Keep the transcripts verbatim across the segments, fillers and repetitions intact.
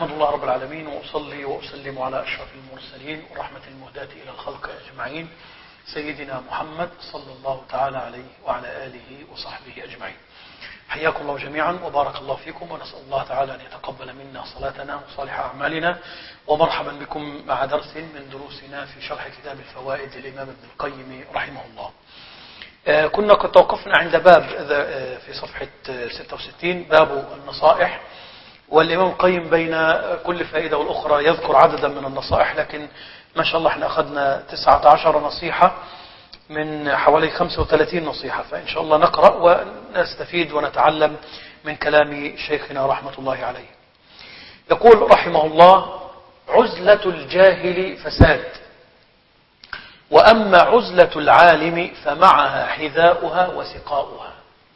أحمد الله رب العالمين وأصلي وأسلم على أشرف المرسلين ورحمة المهداة إلى الخلق أجمعين سيدنا محمد صلى الله تعالى عليه وعلى آله وصحبه أجمعين. حياكم الله جميعا وبارك الله فيكم، ونسأل الله تعالى أن يتقبل منا صلاتنا وصالح أعمالنا، ومرحبا بكم مع درس من دروسنا في شرح كتاب الفوائد للإمام ابن القيم رحمه الله. آه كنا قد توقفنا عند باب آه في صفحة ستة وستين باب النصائح، والإمام القيم بين كل فائدة والأخرى يذكر عددا من النصائح، لكن ما شاء الله احنا أخذنا تسعة عشر نصيحة من حوالي خمسة وثلاثين نصيحة، فإن شاء الله نقرأ ونستفيد ونتعلم من كلام شيخنا رحمة الله عليه. يقول رحمه الله: عزلة الجاهل فساد، وأما عزلة العالم فمعها حذاؤها وسقاؤها.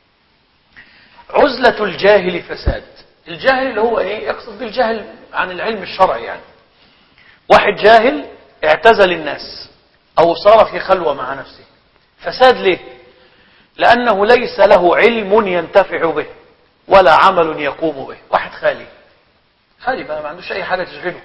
عزلة الجاهل فساد. الجاهل اللي هو ايه؟ يقصد بالجهل عن العلم الشرعي، يعني واحد جاهل اعتزل الناس او صار في خلوة مع نفسه. فساد ليه؟ لانه ليس له علم ينتفع به ولا عمل يقوم به. واحد خالي خالي بقى ما عندوش اي حاجة تشغله.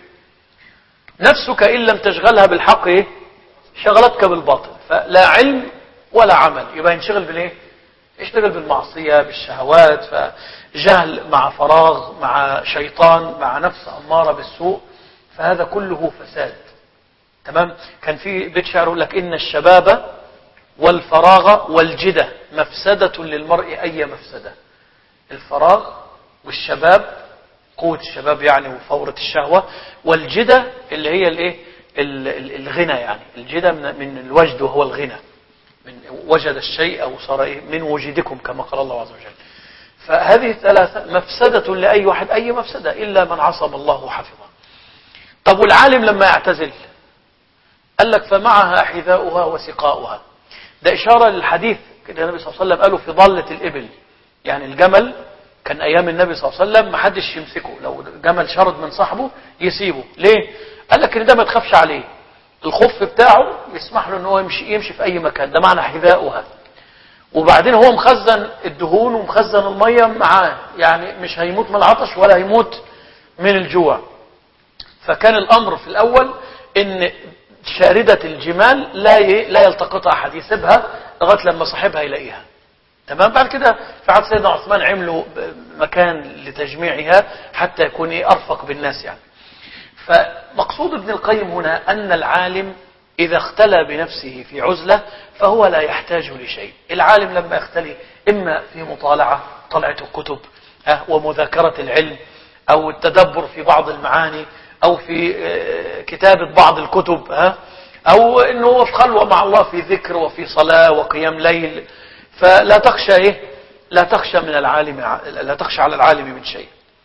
نفسك ان لم تشغلها بالحق ايه؟ شغلتك بالباطل. فلا علم ولا عمل، يبقى ينشغل بالايه؟ يشتغل بالمعصية بالشهوات، فجهل مع فراغ مع شيطان مع نفس أمارة بالسوء، فهذا كله فساد. تمام؟ كان في بيت شعر يقول لك: إن الشباب والفراغ والجدة مفسدة للمرء أي مفسدة. الفراغ والشباب، قوة الشباب يعني وفورة الشهوة، والجدة اللي هي الايه؟ الغنى، يعني الجدة من الوجد وهو الغنى، من وجد الشيء أو صار إيه؟ من وجدكم كما قال الله عز وجل. فهذه الثلاثة مفسدة لأي واحد، أي مفسدة إلا من عصم الله وحفظه. طب والعالم لما يعتزل قال لك: فمعها حذاؤها وسقاؤها. ده إشارة للحديث كده النبي صلى الله عليه وسلم قالوا في ضالة الإبل، يعني الجمل كان أيام النبي صلى الله عليه وسلم ما حدش يمسكه، لو جمل شرد من صاحبه يسيبه. ليه؟ قال لك إن ده ما تخافش عليه، الخف بتاعه يسمح له ان هو يمشي يمشي في اي مكان، ده معنى حذاؤها. وبعدين هو مخزن الدهون ومخزن المية معاه، يعني مش هيموت من العطش ولا هيموت من الجوع. فكان الامر في الاول ان شاردة الجمال لا لا يلتقطها احد، يسيبها لغايه لما صاحبها يلاقيها. تمام؟ بعد كده في عهد سيدنا عثمان عملوا مكان لتجميعها حتى يكون ارفق بالناس يعني. فمقصود ابن القيم هنا أن العالم إذا اختلى بنفسه في عزلة فهو لا يحتاج لشيء. العالم لما يختلي إما في مطالعة طلعة الكتب ومذاكرة العلم، أو التدبر في بعض المعاني، أو في كتابة بعض الكتب، أو أنه في خلوة مع الله في ذكر وفي صلاة وقيام ليل، فلا تخشى إيه؟ لا تخشى من العالم، لا تخشى على العالم من شيء.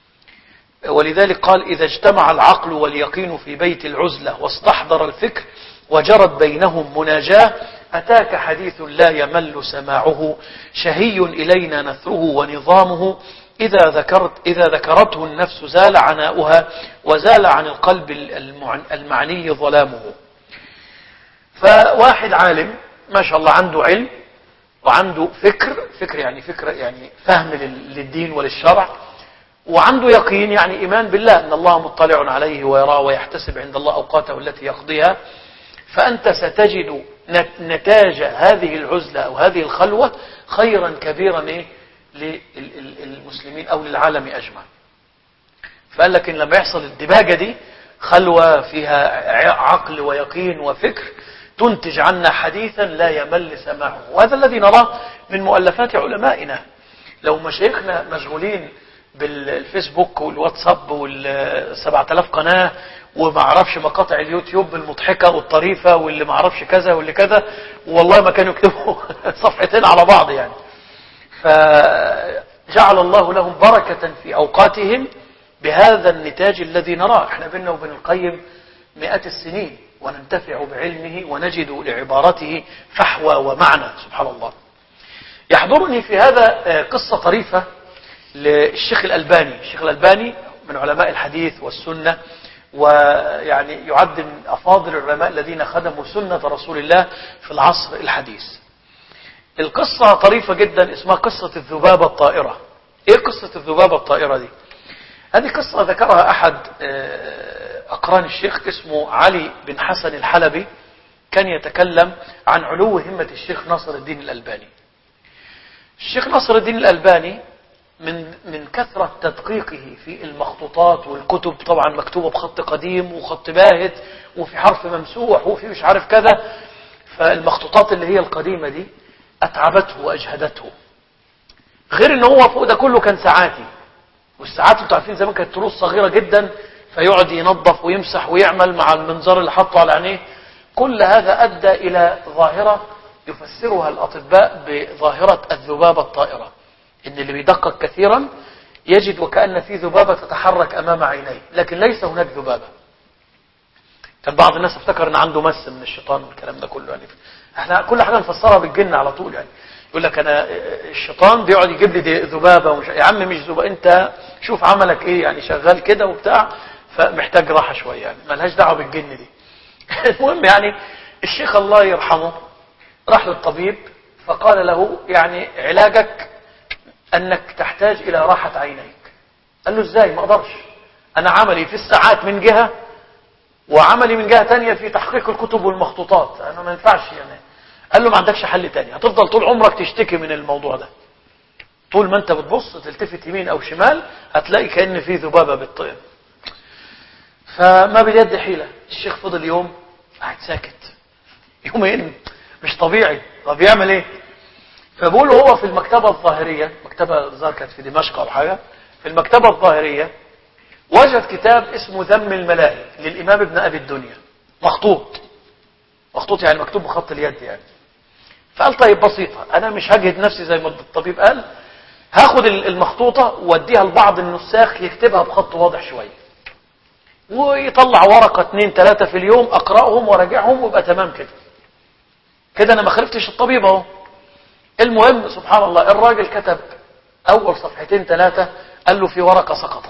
ولذلك قال: إذا اجتمع العقل واليقين في بيت العزلة واستحضر الفكر وجرت بينهم مناجاة أتاك حديث لا يمل سماعه، شهي إلينا نثره ونظامه، إذا ذكرت إذا ذكرته النفس زال عناؤها وزال عن القلب المعني ظلامه. فواحد عالم ما شاء الله عنده علم وعنده فكر، فكر يعني فكر يعني فهم للدين وللشرع، وعنده يقين يعني إيمان بالله أن الله مطلع عليه ويراه ويحتسب عند الله أوقاته التي يقضيها. فأنت ستجد نتاج هذه العزلة أو هذه الخلوة خيرا كبيرا إيه؟ للمسلمين أو للعالم أجمع. فقال لك إن لما يحصل الدباجة دي، خلوة فيها عقل ويقين وفكر، تنتج عنا حديثا لا يمل سماعه. وهذا الذي نراه من مؤلفات علمائنا. لو مشايخنا مشغولين بالفيسبوك والواتساب والسبعة آلاف قناة وما عرفش مقاطع اليوتيوب المضحكة والطريفة واللي ما عرفش كذا واللي كذا، والله ما كانوا يكتبوا صفحتين على بعض يعني. فجعل الله لهم بركة في أوقاتهم بهذا النتاج الذي نراه. احنا بيننا وبين القيم مئات السنين وننتفع بعلمه ونجد لعبارته فحوى ومعنى، سبحان الله. يحضرني في هذا قصة طريفة للشيخ الألباني. الشيخ الألباني من علماء الحديث والسنة، ويعني يعد من أفاضل العلماء الذين خدموا سنة رسول الله في العصر الحديث. القصة طريفة جدا، اسمها قصة الذبابة الطائرة. ايه قصة الذبابة الطائرة دي؟ هذه قصة ذكرها أحد أقران الشيخ اسمه علي بن حسن الحلبي، كان يتكلم عن علو همة الشيخ ناصر الدين الألباني. الشيخ ناصر الدين الألباني من من كثرة تدقيقه في المخطوطات والكتب، طبعا مكتوبة بخط قديم وخط باهت وفي حرف ممسوح وفي مش عارف كذا، فالمخطوطات اللي هي القديمة دي أتعبته وأجهدته. غير ان هو فوق ده كله كان ساعاتي، والساعات انتوا عارفين زمان كانت تروس صغيرة جدا، فيقعد ينظف ويمسح ويعمل مع المنظار اللي حطه على عينيه. كل هذا أدى إلى ظاهرة يفسرها الأطباء بظاهرة الذبابة الطائرة، إن اللي بيدقق كثيرا يجد وكأن في ذبابة تتحرك أمام عينيه، لكن ليس هناك ذبابة. كان بعض الناس افتكر ان عنده مس من الشيطان والكلام ده كله، يعني احنا كل حاجة نفسرها بالجن على طول. يعني يقول لك انا الشيطان بيقعد يجيب لي ذبابة ومش... يا عم مش ذبابة، انت شوف عملك ايه، يعني شغال كده وبتاع، فمحتاج راحة شوية، يعني ملهاش دعوة بالجن دي. المهم يعني الشيخ الله يرحمه راح للطبيب فقال له يعني علاجك انك تحتاج الى راحة عينيك. قال له ازاي؟ ما اقدرش، انا عملي في الساعات من جهة وعملي من جهة تانية في تحقيق الكتب والمخطوطات، انا ما ينفعش يعني. قال له ما عندكش حل تاني، هتفضل طول عمرك تشتكي من الموضوع ده، طول ما انت بتبص تلتفت يمين او شمال هتلاقي كأن في ذبابة بتطير. فما بيد حيلة، الشيخ فضل يوم قاعد ساكت، يومين مش طبيعي. طب يعمل ايه؟ فبقول هو في المكتبة الظاهرية، مكتبة الظاهر كانت في دمشق او حاجة، في المكتبة الظاهرية وجد كتاب اسمه ذم الملاهي للإمام ابن أبي الدنيا، مخطوط مخطوط يعني مكتوب بخط اليد يعني. فقال طيب بسيطة، أنا مش هجهد نفسي زي ما الطبيب قال، هاخد المخطوطة واديها لبعض النساخ يكتبها بخط واضح شوية، ويطلع ورقة اتنين تلاتة في اليوم أقرأهم وراجعهم ويبقى تمام كده كده أنا ما خلفتش الطبيب اهو. المهم سبحان الله، الراجل كتب أول صفحتين ثلاثة، قال له في ورقة سقطت،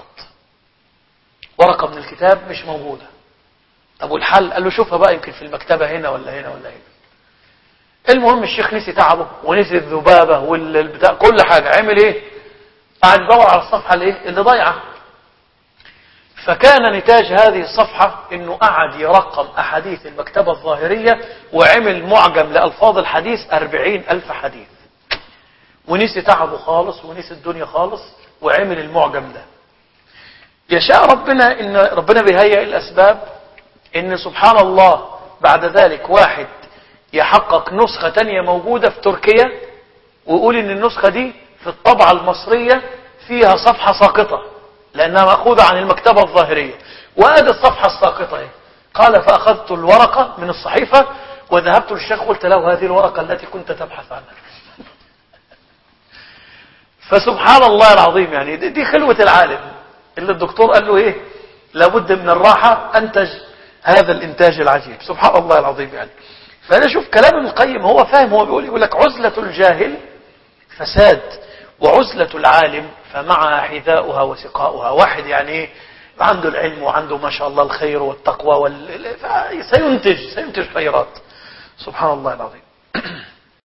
ورقة من الكتاب مش موجودة. طب والحل؟ قال له شوفها بقى، يمكن في المكتبة هنا ولا هنا ولا هنا. المهم الشيخ نسي تعبه ونسي الذبابة والبتاع كل حاجة، عمل ايه؟ قاعد يدور على الصفحة اللي, اللي ضايعة. فكان نتاج هذه الصفحة انه قعد يرقم احاديث المكتبة الظاهرية وعمل معجم لألفاظ الحديث أربعين ألف حديث، ونسي تعبه خالص ونسي الدنيا خالص وعمل المعجم ده. يشاء ربنا ان ربنا بيهيئ الاسباب ان سبحان الله بعد ذلك واحد يحقق نسخة تانية موجودة في تركيا ويقول ان النسخة دي في الطبعة المصرية فيها صفحة ساقطة لانها مأخوذة عن المكتبة الظاهرية، وادي الصفحة الساقطة ايه. قال فاخذت الورقة من الصحيفة وذهبت للشيخ قلت له هذه الورقة التي كنت تبحث عنها. فسبحان الله العظيم، يعني دي خلوة العالم اللي الدكتور قال له ايه لابد من الراحة، انتج هذا الانتاج العجيب. سبحان الله العظيم. يعني فانا شوف كلام ابن القيم، هو فاهم، هو بيقول يقول لك عزلة الجاهل فساد وعزلة العالم فمعها حذاؤها وسقاؤها. واحد يعني ايه عنده العلم وعنده ما شاء الله الخير والتقوى وال... سينتج سينتج خيرات. سبحان الله العظيم.